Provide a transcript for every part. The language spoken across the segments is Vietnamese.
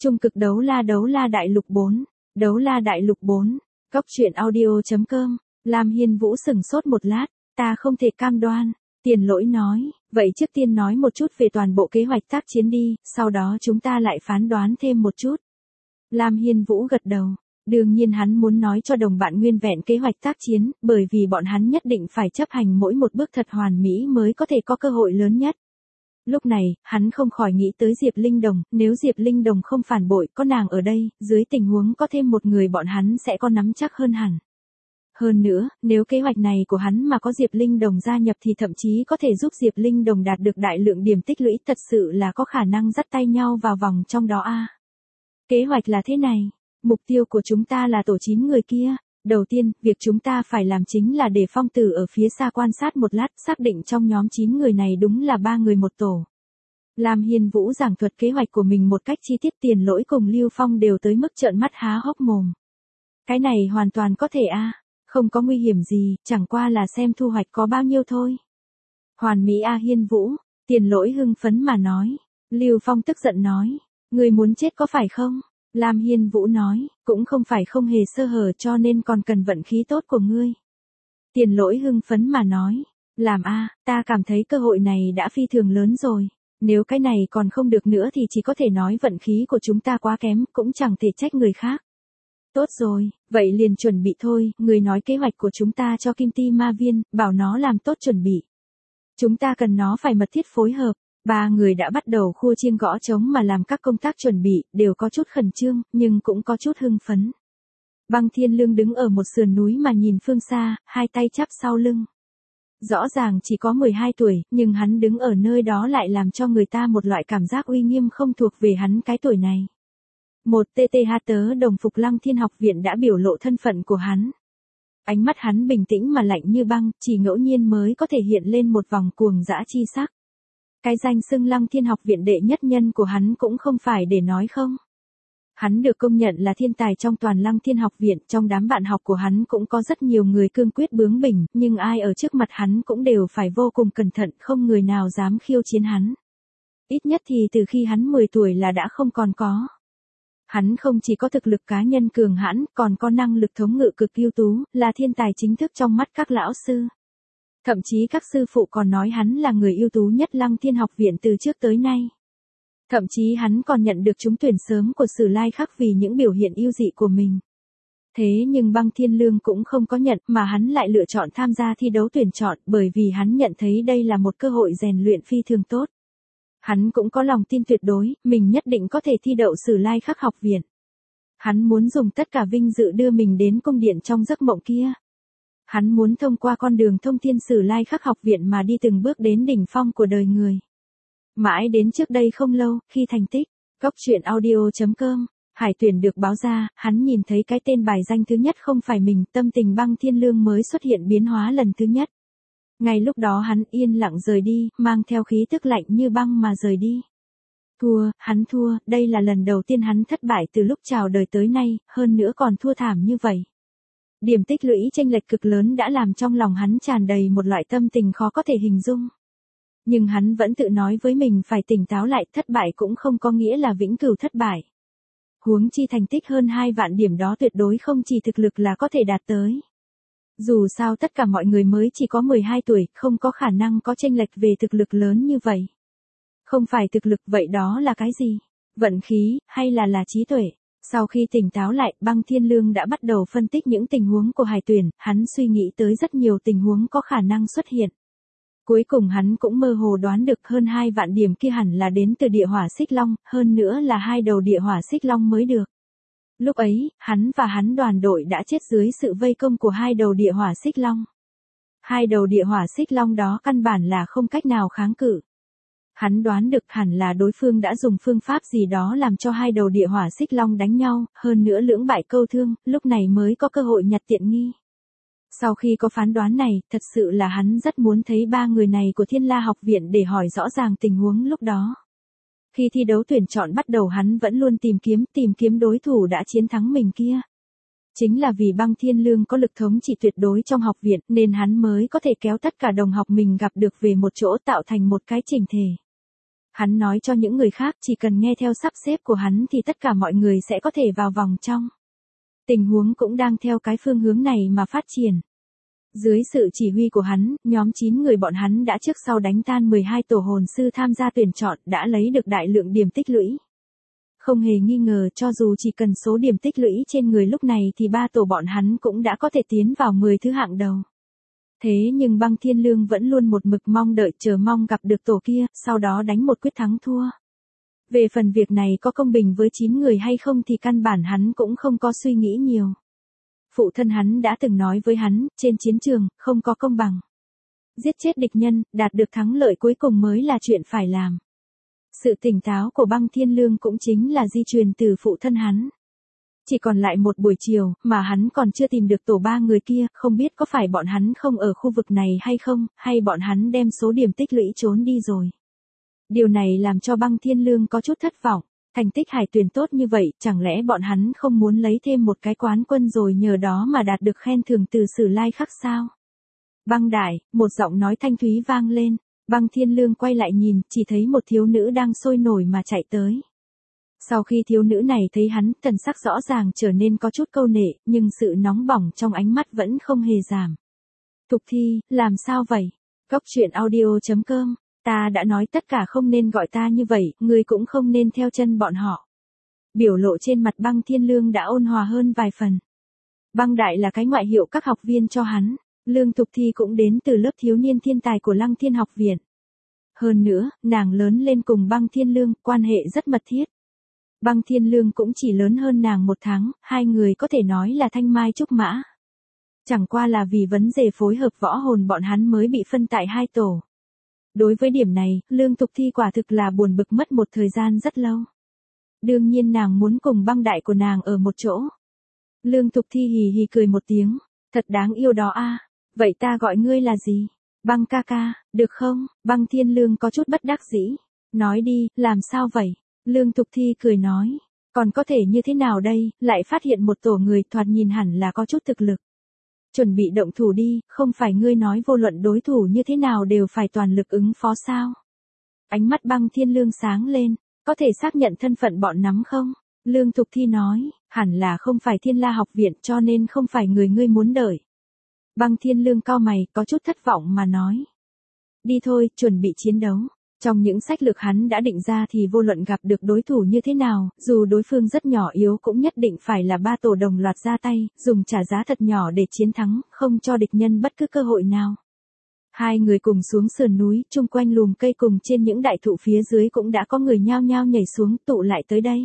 Trung cực đấu la đại lục 4. Đấu la đại lục 4. Cóc truyện audio.com. Lam Hiên Vũ sừng sốt một lát, ta không thể cam đoan. Tiền Lỗi nói, vậy trước tiên nói một chút về toàn bộ kế hoạch tác chiến đi, sau đó chúng ta lại phán đoán thêm một chút. Lam Hiên Vũ gật đầu. Đương nhiên hắn muốn nói cho đồng bạn nguyên vẹn kế hoạch tác chiến, bởi vì bọn hắn nhất định phải chấp hành mỗi một bước thật hoàn mỹ mới có thể có cơ hội lớn nhất. Lúc này, hắn không khỏi nghĩ tới Diệp Linh Đồng, nếu Diệp Linh Đồng không phản bội, có nàng ở đây, dưới tình huống có thêm một người bọn hắn sẽ có nắm chắc hơn hẳn. Hơn nữa, nếu kế hoạch này của hắn mà có Diệp Linh Đồng gia nhập thì thậm chí có thể giúp Diệp Linh Đồng đạt được đại lượng điểm tích lũy, thật sự là có khả năng dắt tay nhau vào vòng trong đó a. Kế hoạch là thế này, mục tiêu của chúng ta là tổ 9 người kia. Đầu tiên, việc chúng ta phải làm chính là để Phong Tử ở phía xa quan sát một lát, xác định trong nhóm 9 người này đúng là 3 người một tổ. Lam Hiên Vũ giảng thuật kế hoạch của mình một cách chi tiết, Tiền Lỗi cùng Lưu Phong đều tới mức trợn mắt há hốc mồm. Cái này hoàn toàn có thể a, không có nguy hiểm gì, chẳng qua là xem thu hoạch có bao nhiêu thôi. Hoàn mỹ a Hiên Vũ, Tiền Lỗi hưng phấn mà nói. Lưu Phong tức giận nói, người muốn chết có phải không? Lam Hiên Vũ nói, cũng không phải không hề sơ hở cho nên còn cần vận khí tốt của ngươi. Tiền Lỗi hưng phấn mà nói, làm a, ta cảm thấy cơ hội này đã phi thường lớn rồi. Nếu cái này còn không được nữa thì chỉ có thể nói vận khí của chúng ta quá kém, cũng chẳng thể trách người khác. Tốt rồi, vậy liền chuẩn bị thôi, người nói kế hoạch của chúng ta cho Kim Ti Ma Viên, bảo nó làm tốt chuẩn bị. Chúng ta cần nó phải mật thiết phối hợp. 3 người đã bắt đầu khua chiêng gõ trống mà làm các công tác chuẩn bị, đều có chút khẩn trương, nhưng cũng có chút hưng phấn. Băng Thiên Lương đứng ở một sườn núi mà nhìn phương xa, hai tay chắp sau lưng. Rõ ràng chỉ có 12 tuổi, nhưng hắn đứng ở nơi đó lại làm cho người ta một loại cảm giác uy nghiêm không thuộc về hắn cái tuổi này. Một TTH tớ đồng phục Lăng Thiên Học Viện đã biểu lộ thân phận của hắn. Ánh mắt hắn bình tĩnh mà lạnh như băng, chỉ ngẫu nhiên mới có thể hiện lên một vòng cuồng dã chi sắc. Cái danh xưng Lăng Thiên Học Viện đệ nhất nhân của hắn cũng không phải để nói không. Hắn được công nhận là thiên tài trong toàn Lăng Thiên Học Viện, trong đám bạn học của hắn cũng có rất nhiều người cương quyết bướng bỉnh, nhưng ai ở trước mặt hắn cũng đều phải vô cùng cẩn thận, không người nào dám khiêu chiến hắn. Ít nhất thì từ khi hắn 10 tuổi là đã không còn có. Hắn không chỉ có thực lực cá nhân cường hãn, còn có năng lực thống ngự cực ưu tú, là thiên tài chính thức trong mắt các lão sư. Thậm chí các sư phụ còn nói hắn là người ưu tú nhất Lăng Thiên Học Viện từ trước tới nay. Thậm chí hắn còn nhận được trúng tuyển sớm của Sử Lai Khắc vì những biểu hiện ưu dị của mình. Thế nhưng Băng Thiên Lương cũng không có nhận, mà hắn lại lựa chọn tham gia thi đấu tuyển chọn, bởi vì hắn nhận thấy đây là một cơ hội rèn luyện phi thường tốt. Hắn cũng có lòng tin tuyệt đối, mình nhất định có thể thi đậu Sử Lai Khắc Học Viện. Hắn muốn dùng tất cả vinh dự đưa mình đến cung điện trong giấc mộng kia. Hắn muốn thông qua con đường thông thiên Sử Lai Khắc Học Viện mà đi từng bước đến đỉnh phong của đời người. Mãi đến trước đây không lâu, khi thành tích, Cóc truyện audio.com, hải tuyển được báo ra, hắn nhìn thấy cái tên bài danh thứ nhất không phải mình, tâm tình Băng Thiên Lương mới xuất hiện biến hóa lần thứ nhất. Ngay lúc đó hắn yên lặng rời đi, mang theo khí tức lạnh như băng mà rời đi. Thua, hắn thua, đây là lần đầu tiên hắn thất bại từ lúc chào đời tới nay, hơn nữa còn thua thảm như vậy. Điểm tích lũy chênh lệch cực lớn đã làm trong lòng hắn tràn đầy một loại tâm tình khó có thể hình dung. Nhưng hắn vẫn tự nói với mình phải tỉnh táo lại, thất bại cũng không có nghĩa là vĩnh cửu thất bại. Huống chi thành tích hơn 2 vạn điểm đó tuyệt đối không chỉ thực lực là có thể đạt tới. Dù sao tất cả mọi người mới chỉ có 12 tuổi, không có khả năng có chênh lệch về thực lực lớn như vậy. Không phải thực lực, vậy đó là cái gì? Vận khí, hay là trí tuệ? Sau khi tỉnh táo lại, Băng Thiên Lương đã bắt đầu phân tích những tình huống của hải tuyển, hắn suy nghĩ tới rất nhiều tình huống có khả năng xuất hiện. Cuối cùng hắn cũng mơ hồ đoán được hơn 2 vạn điểm kia hẳn là đến từ địa hỏa xích long, hơn nữa là 2 đầu địa hỏa xích long mới được. Lúc ấy, hắn và hắn đoàn đội đã chết dưới sự vây công của 2 đầu địa hỏa xích long. 2 đầu địa hỏa xích long đó căn bản là không cách nào kháng cự. Hắn đoán được hẳn là đối phương đã dùng phương pháp gì đó làm cho 2 đầu địa hỏa xích long đánh nhau, hơn nữa lưỡng bại câu thương, lúc này mới có cơ hội nhặt tiện nghi. Sau khi có phán đoán này, thật sự là hắn rất muốn thấy 3 người này của Thiên La Học Viện để hỏi rõ ràng tình huống lúc đó. Khi thi đấu tuyển chọn bắt đầu hắn vẫn luôn tìm kiếm đối thủ đã chiến thắng mình kia. Chính là vì Băng Thiên Lương có lực thống trị tuyệt đối trong học viện nên hắn mới có thể kéo tất cả đồng học mình gặp được về một chỗ tạo thành một cái chỉnh thể. Hắn nói cho những người khác chỉ cần nghe theo sắp xếp của hắn thì tất cả mọi người sẽ có thể vào vòng trong. Tình huống cũng đang theo cái phương hướng này mà phát triển. Dưới sự chỉ huy của hắn, nhóm 9 người bọn hắn đã trước sau đánh tan 12 tổ hồn sư tham gia tuyển chọn, đã lấy được đại lượng điểm tích lũy. Không hề nghi ngờ, cho dù chỉ cần số điểm tích lũy trên người lúc này thì 3 tổ bọn hắn cũng đã có thể tiến vào 10 thứ hạng đầu. Thế nhưng Băng Thiên Lương vẫn luôn một mực mong đợi, chờ mong gặp được tổ kia, sau đó đánh một quyết thắng thua. Về phần việc này có công bình với 9 người hay không thì căn bản hắn cũng không có suy nghĩ nhiều. Phụ thân hắn đã từng nói với hắn, trên chiến trường, không có công bằng. Giết chết địch nhân, đạt được thắng lợi cuối cùng mới là chuyện phải làm. Sự tỉnh táo của Băng Thiên Lương cũng chính là di truyền từ phụ thân hắn. Chỉ còn lại một buổi chiều, mà hắn còn chưa tìm được tổ 3 người kia, không biết có phải bọn hắn không ở khu vực này hay không, hay bọn hắn đem số điểm tích lũy trốn đi rồi. Điều này làm cho Băng Thiên Lương có chút thất vọng. Thành tích hải tuyển tốt như vậy, chẳng lẽ bọn hắn không muốn lấy thêm một cái quán quân rồi nhờ đó mà đạt được khen thưởng từ Sử Lai Khắc sao? Băng đại, một giọng nói thanh thúy vang lên. Băng Thiên Lương quay lại nhìn, chỉ thấy một thiếu nữ đang sôi nổi mà chạy tới. Sau khi thiếu nữ này thấy hắn, thần sắc rõ ràng trở nên có chút câu nệ, nhưng sự nóng bỏng trong ánh mắt vẫn không hề giảm. Thục Thi, làm sao vậy? Góc truyện audio.com. Ta đã nói tất cả không nên gọi ta như vậy, ngươi cũng không nên theo chân bọn họ. Biểu lộ trên mặt Băng Thiên Lương đã ôn hòa hơn vài phần. Băng đại là cái ngoại hiệu các học viên cho hắn. Lương Thục Thi cũng đến từ lớp thiếu niên thiên tài của Lăng Thiên học viện. Hơn nữa, nàng lớn lên cùng Băng Thiên Lương, quan hệ rất mật thiết. Băng Thiên Lương cũng chỉ lớn hơn nàng 1 tháng, hai người có thể nói là thanh mai trúc mã. Chẳng qua là vì vấn đề phối hợp võ hồn bọn hắn mới bị phân tại 2 tổ. Đối với điểm này, Lương Thục Thi quả thực là buồn bực mất một thời gian rất lâu. Đương nhiên nàng muốn cùng băng đại của nàng ở một chỗ. Lương Thục Thi hì hì cười một tiếng, thật đáng yêu đó a. Vậy ta gọi ngươi là gì? Băng ca ca, được không? Băng Thiên Lương có chút bất đắc dĩ. Nói đi, làm sao vậy? Lương Thục Thi cười nói, còn có thể như thế nào đây, lại phát hiện một tổ người thoạt nhìn hẳn là có chút thực lực. Chuẩn bị động thủ đi, không phải ngươi nói vô luận đối thủ như thế nào đều phải toàn lực ứng phó sao? Ánh mắt Băng Thiên Lương sáng lên, có thể xác nhận thân phận bọn nắm không? Lương Thục Thi nói, hẳn là không phải Thiên La học viện cho nên không phải người ngươi muốn đợi. Băng Thiên Lương cau mày, có chút thất vọng mà nói. Đi thôi, chuẩn bị chiến đấu. Trong những sách lược hắn đã định ra thì vô luận gặp được đối thủ như thế nào, dù đối phương rất nhỏ yếu cũng nhất định phải là 3 tổ đồng loạt ra tay, dùng trả giá thật nhỏ để chiến thắng, không cho địch nhân bất cứ cơ hội nào. Hai người cùng xuống sườn núi, chung quanh lùm cây cùng trên những đại thụ phía dưới cũng đã có người nhao nhao nhảy xuống tụ lại tới đây.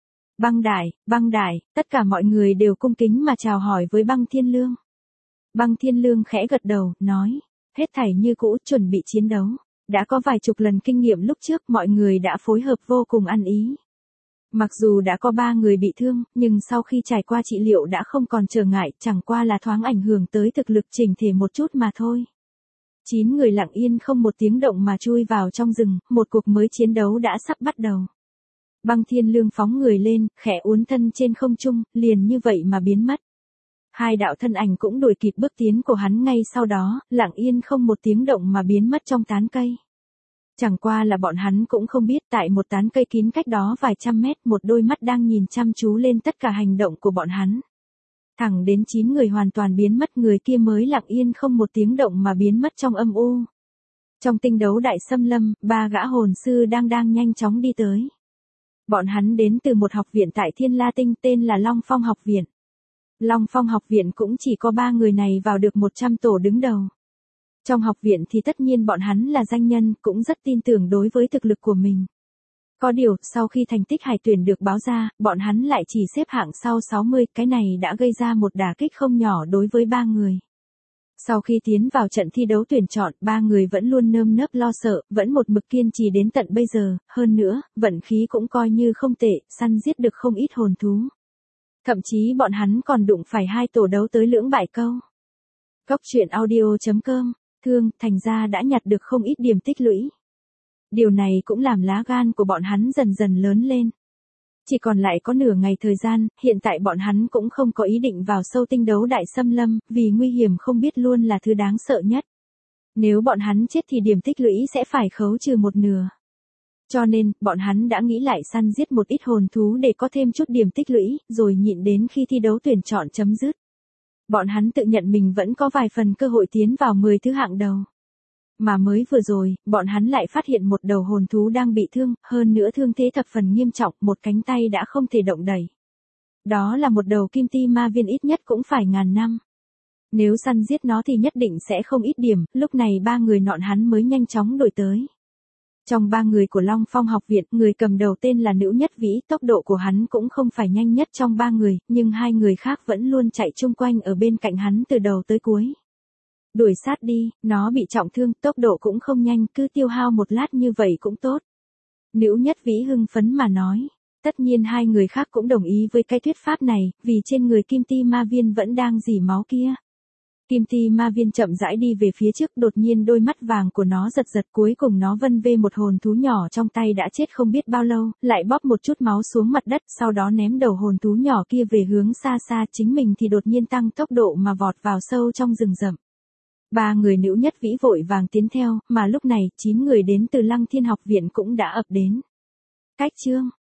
Băng đại, tất cả mọi người đều cung kính mà chào hỏi với Băng Thiên Lương. Băng Thiên Lương khẽ gật đầu, nói, hết thảy như cũ, chuẩn bị chiến đấu. Đã có vài chục lần kinh nghiệm lúc trước, mọi người đã phối hợp vô cùng ăn ý. Mặc dù đã có 3 người bị thương, nhưng sau khi trải qua trị liệu đã không còn trở ngại, chẳng qua là thoáng ảnh hưởng tới thực lực chỉnh thể một chút mà thôi. 9 người lặng yên không một tiếng động mà chui vào trong rừng, một cuộc mới chiến đấu đã sắp bắt đầu. Băng Thiên Lương phóng người lên, khẽ uốn thân trên không trung, liền như vậy mà biến mất. Hai đạo thân ảnh cũng đuổi kịp bước tiến của hắn ngay sau đó, lặng yên không một tiếng động mà biến mất trong tán cây. Chẳng qua là bọn hắn cũng không biết tại một tán cây kín cách đó vài trăm mét một đôi mắt đang nhìn chăm chú lên tất cả hành động của bọn hắn. Thẳng đến 9 người hoàn toàn biến mất người kia mới lặng yên không một tiếng động mà biến mất trong âm u. Trong tinh đấu đại xâm lâm, 3 gã hồn sư đang nhanh chóng đi tới. Bọn hắn đến từ một học viện tại Thiên La Tinh tên là Long Phong học viện. Long Phong học viện cũng chỉ có 3 người này vào được 100 tổ đứng đầu. Trong học viện thì tất nhiên bọn hắn là danh nhân, cũng rất tin tưởng đối với thực lực của mình. Có điều, sau khi thành tích hải tuyển được báo ra, bọn hắn lại chỉ xếp hạng sau 60, cái này đã gây ra một đả kích không nhỏ đối với 3 người. Sau khi tiến vào trận thi đấu tuyển chọn, 3 người vẫn luôn nơm nớp lo sợ, vẫn một mực kiên trì đến tận bây giờ, hơn nữa, vận khí cũng coi như không tệ, săn giết được không ít hồn thú. Thậm chí bọn hắn còn đụng phải 2 tổ đấu tới lưỡng bại câu. Góc truyện audio.com, Thương, thành ra đã nhặt được không ít điểm tích lũy. Điều này cũng làm lá gan của bọn hắn dần dần lớn lên. Chỉ còn lại có nửa ngày thời gian, hiện tại bọn hắn cũng không có ý định vào sâu tinh đấu đại xâm lâm, vì nguy hiểm không biết luôn là thứ đáng sợ nhất. Nếu bọn hắn chết thì điểm tích lũy sẽ phải khấu trừ 1/2. Cho nên, bọn hắn đã nghĩ lại săn giết một ít hồn thú để có thêm chút điểm tích lũy, rồi nhịn đến khi thi đấu tuyển chọn chấm dứt. Bọn hắn tự nhận mình vẫn có vài phần cơ hội tiến vào 10 thứ hạng đầu. Mà mới vừa rồi, bọn hắn lại phát hiện một đầu hồn thú đang bị thương, hơn nữa thương thế thập phần nghiêm trọng, một cánh tay đã không thể động đẩy. Đó là một đầu kim ti ma viên ít nhất cũng phải 1000 năm. Nếu săn giết nó thì nhất định sẽ không ít điểm, lúc này ba người nọn hắn mới nhanh chóng đuổi tới. Trong ba người của Long Phong học viện, người cầm đầu tên là Nữ Nhất Vĩ, tốc độ của hắn cũng không phải nhanh nhất trong ba người, nhưng hai người khác vẫn luôn chạy chung quanh ở bên cạnh hắn từ đầu tới cuối. Đuổi sát đi, nó bị trọng thương, tốc độ cũng không nhanh, cứ tiêu hao một lát như vậy cũng tốt. Nữ Nhất Vĩ hưng phấn mà nói. Tất nhiên hai người khác cũng đồng ý với cái thuyết pháp này, vì trên người Kim Ti Ma Viên vẫn đang rỉ máu kia. Kim Ti Ma Viên chậm rãi đi về phía trước, đột nhiên đôi mắt vàng của nó giật giật, cuối cùng nó vân vê một hồn thú nhỏ trong tay đã chết không biết bao lâu, lại bóp một chút máu xuống mặt đất, sau đó ném đầu hồn thú nhỏ kia về hướng xa xa, chính mình thì đột nhiên tăng tốc độ mà vọt vào sâu trong rừng rậm. Ba người Nữ Nhất Vĩ vội vàng tiến theo, mà lúc này, 9 người đến từ Lăng Thiên học viện cũng đã ập đến. Cách chương